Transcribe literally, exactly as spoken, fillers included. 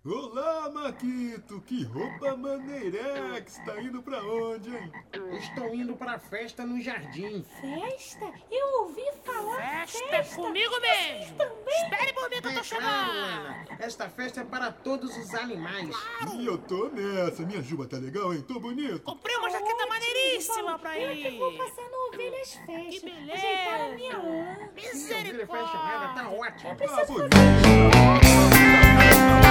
Olá, Maquito! Que roupa maneirex! Tá indo pra onde, hein? Estou indo pra festa no jardim. Festa? Eu ouvi falar Festa, festa. comigo mesmo! Espere por mim que eu tô É claro, chegando! Lena. Esta festa é para todos os animais. E eu tô nessa. Minha juba tá legal, hein? Tô bonito. Comprei uma jaqueta Ótimo, maneiríssima Val. pra Eu é que vou ir! passar no Ovelhas Fest. Que beleza. Ajeitar a minha lã. Sim, a ovelha fashionada tá ótimo. Ah, bonito.